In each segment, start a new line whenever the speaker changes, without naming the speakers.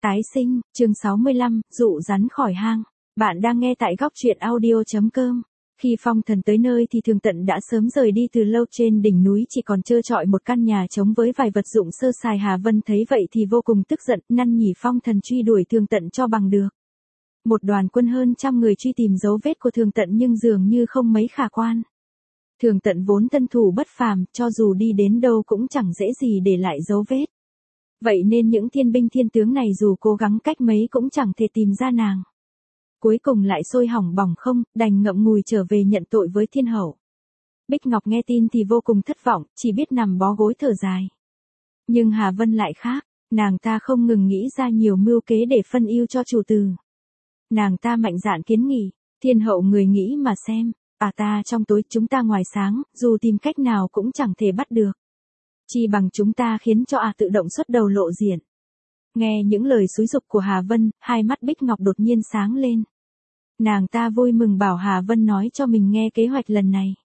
Tái sinh, chương 65, dụ rắn khỏi hang. Bạn đang nghe tại góc truyện audio.com. Khi Phong Thần tới nơi thì Thường Tận đã sớm rời đi từ lâu, trên đỉnh núi chỉ còn trơ trọi một căn nhà trống với vài vật dụng sơ sài. Hà Vân thấy vậy thì vô cùng tức giận, năn nỉ Phong Thần truy đuổi Thường Tận cho bằng được. Một đoàn quân hơn trăm người truy tìm dấu vết của Thường Tận nhưng dường như không mấy khả quan. Thường Tận vốn thân thủ bất phàm, cho dù đi đến đâu cũng chẳng dễ gì để lại dấu vết. Vậy nên những thiên binh thiên tướng này dù cố gắng cách mấy cũng chẳng thể tìm ra nàng. Cuối cùng lại sôi hỏng bỏng không, đành ngậm ngùi trở về nhận tội với thiên hậu. Bích Ngọc nghe tin thì vô cùng thất vọng, chỉ biết nằm bó gối thở dài. Nhưng Hà Vân lại khác, nàng ta không ngừng nghĩ ra nhiều mưu kế để phân ưu cho chủ tử. Nàng ta mạnh dạn kiến nghị, thiên hậu người nghĩ mà xem, ta trong tối chúng ta ngoài sáng, dù tìm cách nào cũng chẳng thể bắt được. Chi bằng chúng ta khiến cho tự động xuất đầu lộ diện. Nghe những lời xúi giục của Hà Vân, hai mắt Bích Ngọc đột nhiên sáng lên. Nàng ta vui mừng bảo Hà Vân nói cho mình nghe kế hoạch lần này.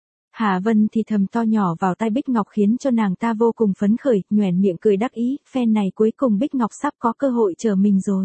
Hà Vân thì thầm to nhỏ vào tai Bích Ngọc khiến cho nàng ta vô cùng phấn khởi, nhoẻn miệng cười đắc ý, phen này cuối cùng Bích Ngọc sắp có cơ hội trở mình rồi.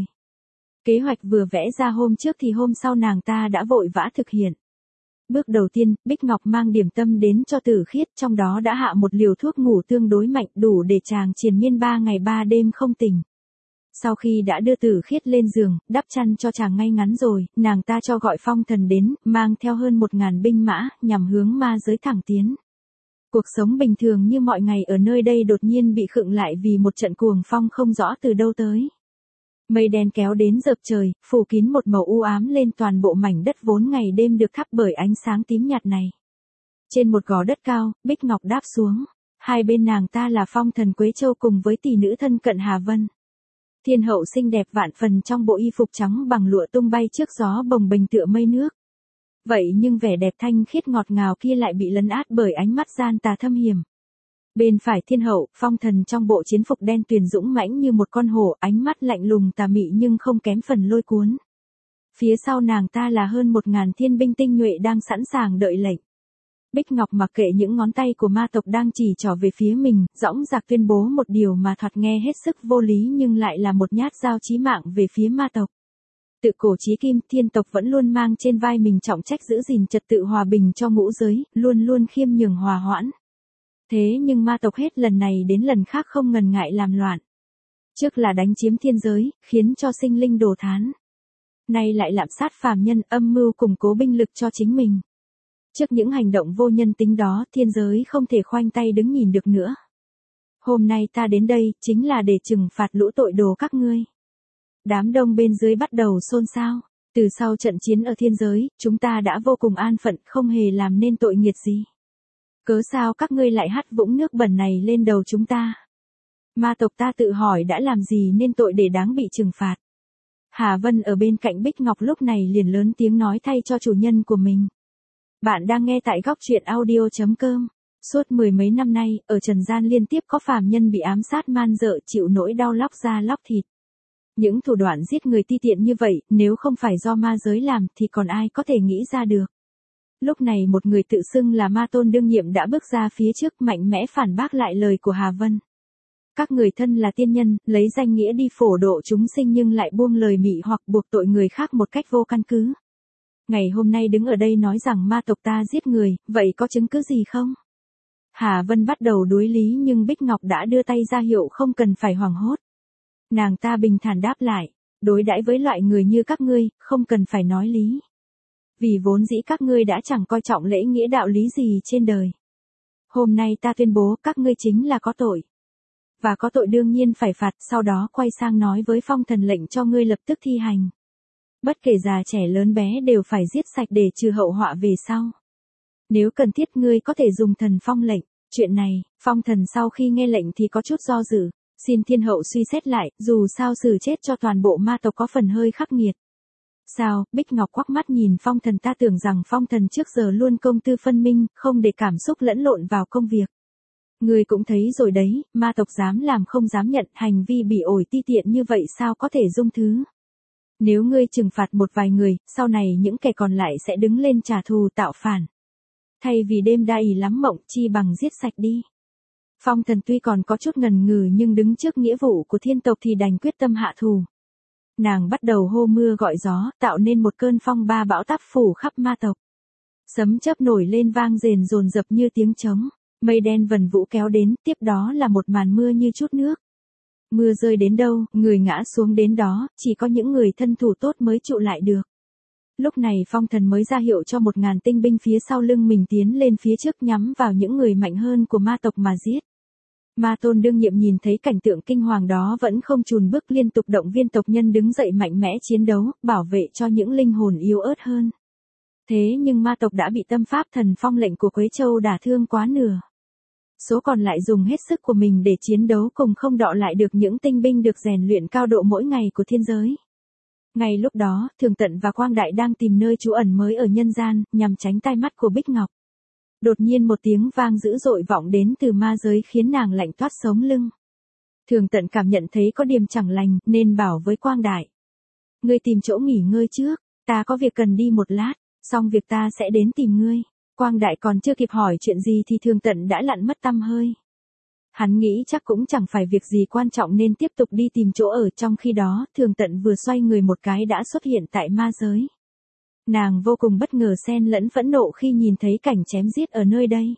Kế hoạch vừa vẽ ra hôm trước thì hôm sau nàng ta đã vội vã thực hiện. Bước đầu tiên, Bích Ngọc mang điểm tâm đến cho Tử Khiết, trong đó đã hạ một liều thuốc ngủ tương đối mạnh đủ để chàng triền miên 3 ngày 3 đêm không tỉnh. Sau khi đã đưa Tử Khiết lên giường, đắp chăn cho chàng ngay ngắn rồi, nàng ta cho gọi Phong Thần đến, mang theo hơn 1000 binh mã, nhằm hướng ma giới thẳng tiến. Cuộc sống bình thường như mọi ngày ở nơi đây đột nhiên bị khựng lại vì một trận cuồng phong không rõ từ đâu tới. Mây đen kéo đến dợp trời, phủ kín một màu u ám lên toàn bộ mảnh đất vốn ngày đêm được thắp bởi ánh sáng tím nhạt này. Trên một gò đất cao, Bích Ngọc đáp xuống. Hai bên nàng ta là Phong Thần Quế Châu cùng với tỷ nữ thân cận Hà Vân. Thiên hậu xinh đẹp vạn phần trong bộ y phục trắng bằng lụa tung bay trước gió bồng bềnh tựa mây nước. Vậy nhưng vẻ đẹp thanh khiết ngọt ngào kia lại bị lấn át bởi ánh mắt gian tà thâm hiểm. Bên phải thiên hậu, Phong Thần trong bộ chiến phục đen tuyền dũng mãnh như một con hổ, ánh mắt lạnh lùng tà mị nhưng không kém phần lôi cuốn. Phía sau nàng ta là hơn 1000 thiên binh tinh nhuệ đang sẵn sàng đợi lệnh. Bích Ngọc mặc kệ những ngón tay của ma tộc đang chỉ trỏ về phía mình, dõng dạc tuyên bố một điều mà thoạt nghe hết sức vô lý nhưng lại là một nhát dao chí mạng về phía ma tộc. Tự cổ chí kim, thiên tộc vẫn luôn mang trên vai mình trọng trách giữ gìn trật tự hòa bình cho ngũ giới, luôn luôn khiêm nhường hòa hoãn. Thế nhưng ma tộc hết lần này đến lần khác không ngần ngại làm loạn. Trước là đánh chiếm thiên giới, khiến cho sinh linh đổ thán. Nay lại lạm sát phàm nhân, âm mưu củng cố binh lực cho chính mình. Trước những hành động vô nhân tính đó, thiên giới không thể khoanh tay đứng nhìn được nữa. Hôm nay ta đến đây, chính là để trừng phạt lũ tội đồ các ngươi. Đám đông bên dưới bắt đầu xôn xao. Từ sau trận chiến ở thiên giới, chúng ta đã vô cùng an phận, không hề làm nên tội nghiệt gì. Cớ sao các ngươi lại hắt vũng nước bẩn này lên đầu chúng ta? Ma tộc ta tự hỏi đã làm gì nên tội để đáng bị trừng phạt? Hà Vân ở bên cạnh Bích Ngọc lúc này liền lớn tiếng nói thay cho chủ nhân của mình. Bạn đang nghe tại góc truyện audio.com. Suốt mười mấy năm nay, ở trần gian liên tiếp có phàm nhân bị ám sát man dợ chịu nỗi đau lóc da lóc thịt. Những thủ đoạn giết người ti tiện như vậy, nếu không phải do ma giới làm thì còn ai có thể nghĩ ra được. Lúc này một người tự xưng là ma tôn đương nhiệm đã bước ra phía trước mạnh mẽ phản bác lại lời của Hà Vân. Các người thân là tiên nhân, lấy danh nghĩa đi phổ độ chúng sinh nhưng lại buông lời mị hoặc buộc tội người khác một cách vô căn cứ. Ngày hôm nay đứng ở đây nói rằng ma tộc ta giết người, vậy có chứng cứ gì không? Hà Vân bắt đầu đối lý nhưng Bích Ngọc đã đưa tay ra hiệu không cần phải hoảng hốt. Nàng ta bình thản đáp lại, đối đãi với loại người như các ngươi, không cần phải nói lý. Vì vốn dĩ các ngươi đã chẳng coi trọng lễ nghĩa đạo lý gì trên đời. Hôm nay ta tuyên bố các ngươi chính là có tội. Và có tội đương nhiên phải phạt, sau đó quay sang nói với Phong Thần lệnh cho ngươi lập tức thi hành. Bất kể già trẻ lớn bé đều phải giết sạch để trừ hậu họa về sau. Nếu cần thiết ngươi có thể dùng thần phong lệnh. Chuyện này, Phong Thần sau khi nghe lệnh thì có chút do dự. Xin thiên hậu suy xét lại, dù sao xử chết cho toàn bộ ma tộc có phần hơi khắc nghiệt. Sao? Bích Ngọc quắc mắt nhìn Phong Thần, ta tưởng rằng Phong Thần trước giờ luôn công tư phân minh, không để cảm xúc lẫn lộn vào công việc. Ngươi cũng thấy rồi đấy, ma tộc dám làm không dám nhận, hành vi bỉ ổi ti tiện như vậy sao có thể dung thứ. Nếu ngươi trừng phạt một vài người, sau này những kẻ còn lại sẽ đứng lên trả thù tạo phản. Thay vì đêm đa ỷ lắm mộng, chi bằng giết sạch đi. Phong Thần tuy còn có chút ngần ngừ nhưng đứng trước nghĩa vụ của thiên tộc thì đành quyết tâm hạ thù. Nàng bắt đầu hô mưa gọi gió, tạo nên một cơn phong ba bão táp phủ khắp ma tộc. Sấm chớp nổi lên vang rền dồn dập như tiếng trống, mây đen vần vũ kéo đến, tiếp đó là một màn mưa như chút nước. Mưa rơi đến đâu, người ngã xuống đến đó, chỉ có những người thân thủ tốt mới trụ lại được. Lúc này Phong Thần mới ra hiệu cho 1000 tinh binh phía sau lưng mình tiến lên phía trước nhắm vào những người mạnh hơn của ma tộc mà giết. Ma Tôn đương nhiệm nhìn thấy cảnh tượng kinh hoàng đó vẫn không chùn bước, liên tục động viên tộc nhân đứng dậy mạnh mẽ chiến đấu, bảo vệ cho những linh hồn yếu ớt hơn. Thế nhưng ma tộc đã bị tâm pháp thần phong lệnh của Quế Châu đả thương quá nửa. Số còn lại dùng hết sức của mình để chiến đấu cùng không đọ lại được những tinh binh được rèn luyện cao độ mỗi ngày của thiên giới. Ngay lúc đó, Thường Tận và Quang Đại đang tìm nơi trú ẩn mới ở nhân gian, nhằm tránh tai mắt của Bích Ngọc. Đột nhiên một tiếng vang dữ dội vọng đến từ ma giới khiến nàng lạnh toát sống lưng. Thường Tận cảm nhận thấy có điểm chẳng lành, nên bảo với Quang Đại. Ngươi tìm chỗ nghỉ ngơi trước, ta có việc cần đi một lát, xong việc ta sẽ đến tìm ngươi. Quang Đại còn chưa kịp hỏi chuyện gì thì Thường Tận đã lặn mất tăm hơi. Hắn nghĩ chắc cũng chẳng phải việc gì quan trọng nên tiếp tục đi tìm chỗ ở, trong khi đó Thường Tận vừa xoay người một cái đã xuất hiện tại ma giới. Nàng vô cùng bất ngờ xen lẫn phẫn nộ khi nhìn thấy cảnh chém giết ở nơi đây.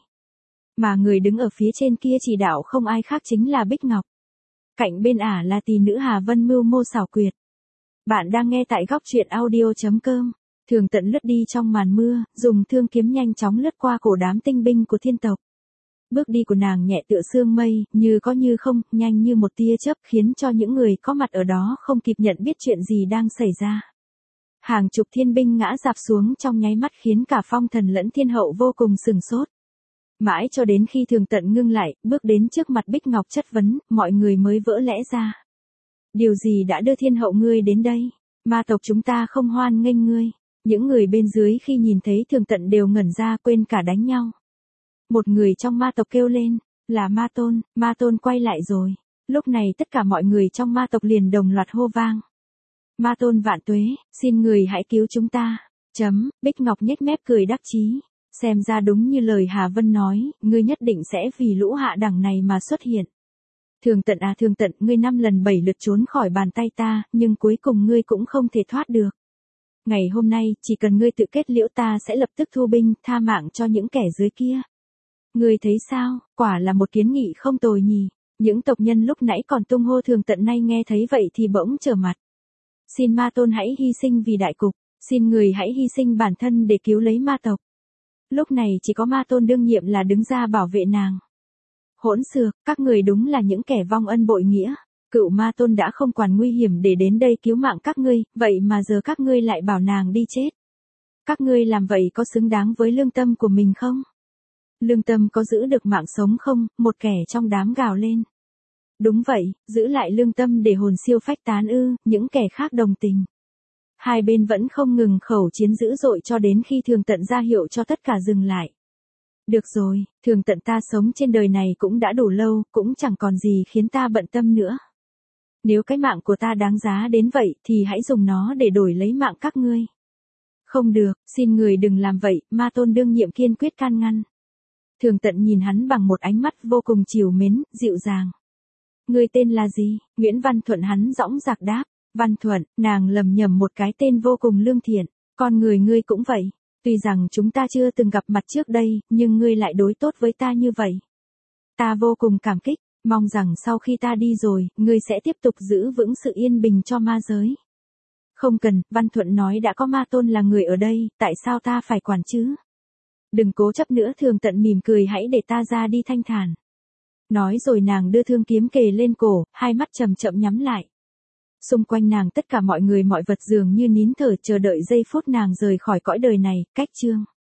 Mà người đứng ở phía trên kia chỉ đạo không ai khác chính là Bích Ngọc. Cạnh bên ả là tỷ nữ Hà Vân mưu mô xảo quyệt. Bạn đang nghe tại góc truyện audio.com. Thường Tận lướt đi trong màn mưa, dùng thương kiếm nhanh chóng lướt qua cổ đám tinh binh của thiên tộc. Bước đi của nàng nhẹ tựa sương mây, như có như không, nhanh như một tia chớp, khiến cho những người có mặt ở đó không kịp nhận biết chuyện gì đang xảy ra. Hàng chục thiên binh ngã rạp xuống trong nháy mắt khiến cả Phong Thần lẫn thiên hậu vô cùng sừng sốt. Mãi cho đến khi Thường Tận ngưng lại, bước đến trước mặt Bích Ngọc chất vấn, mọi người mới vỡ lẽ ra. Điều gì đã đưa thiên hậu ngươi đến đây? Ma tộc chúng ta không hoan nghênh ngươi. Những người bên dưới khi nhìn thấy Thường Tận đều ngẩn ra, quên cả đánh nhau. Một người trong ma tộc kêu lên, là Ma Tôn quay lại rồi. Lúc này tất cả mọi người trong ma tộc liền đồng loạt hô vang. Ma Tôn vạn tuế, xin người hãy cứu chúng ta. Bích Ngọc nhếch mép cười đắc chí. Xem ra đúng như lời Hà Vân nói, ngươi nhất định sẽ vì lũ hạ đẳng này mà xuất hiện. Thường Tận à Thường Tận, ngươi 5 lần 7 lượt trốn khỏi bàn tay ta, nhưng cuối cùng ngươi cũng không thể thoát được. Ngày hôm nay, chỉ cần ngươi tự kết liễu ta sẽ lập tức thu binh, tha mạng cho những kẻ dưới kia. Ngươi thấy sao, quả là một kiến nghị không tồi nhỉ. Những tộc nhân lúc nãy còn tung hô Thường Tận nay nghe thấy vậy thì bỗng trở mặt. Xin Ma Tôn hãy hy sinh vì đại cục, xin người hãy hy sinh bản thân để cứu lấy ma tộc. Lúc này chỉ có Ma Tôn đương nhiệm là đứng ra bảo vệ nàng. Hỗn xược, các người đúng là những kẻ vong ân bội nghĩa. Cựu Ma Tôn đã không quản nguy hiểm để đến đây cứu mạng các ngươi, vậy mà giờ các ngươi lại bảo nàng đi chết. Các ngươi làm vậy có xứng đáng với lương tâm của mình không? Lương tâm có giữ được mạng sống không? Một kẻ trong đám gào lên. Đúng vậy, giữ lại lương tâm để hồn siêu phách tán ư? Những kẻ khác đồng tình. Hai bên vẫn không ngừng khẩu chiến dữ dội cho đến khi Thường Tận ra hiệu cho tất cả dừng lại. Được rồi, Thường Tận, ta sống trên đời này cũng đã đủ lâu, cũng chẳng còn gì khiến ta bận tâm nữa. Nếu cái mạng của ta đáng giá đến vậy thì hãy dùng nó để đổi lấy mạng các ngươi. Không được, xin người đừng làm vậy, Ma Tôn đương nhiệm kiên quyết can ngăn. Thường Tận nhìn hắn bằng một ánh mắt vô cùng trìu mến, dịu dàng. Ngươi tên là gì? Nguyễn Văn Thuận, hắn dõng dạc đáp. Văn Thuận, nàng lầm nhầm một cái tên vô cùng lương thiện, con người ngươi cũng vậy. Tuy rằng chúng ta chưa từng gặp mặt trước đây, nhưng ngươi lại đối tốt với ta như vậy. Ta vô cùng cảm kích, mong rằng sau khi ta đi rồi, ngươi sẽ tiếp tục giữ vững sự yên bình cho ma giới. Không cần, Văn Thuận nói đã có Ma Tôn là người ở đây, tại sao ta phải quản chứ? Đừng cố chấp nữa, Thường Tận mỉm cười, hãy để ta ra đi thanh thản. Nói rồi nàng đưa thương kiếm kề lên cổ, hai mắt chậm chậm nhắm lại. Xung quanh nàng tất cả mọi người mọi vật dường như nín thở chờ đợi giây phút nàng rời khỏi cõi đời này. Cách chương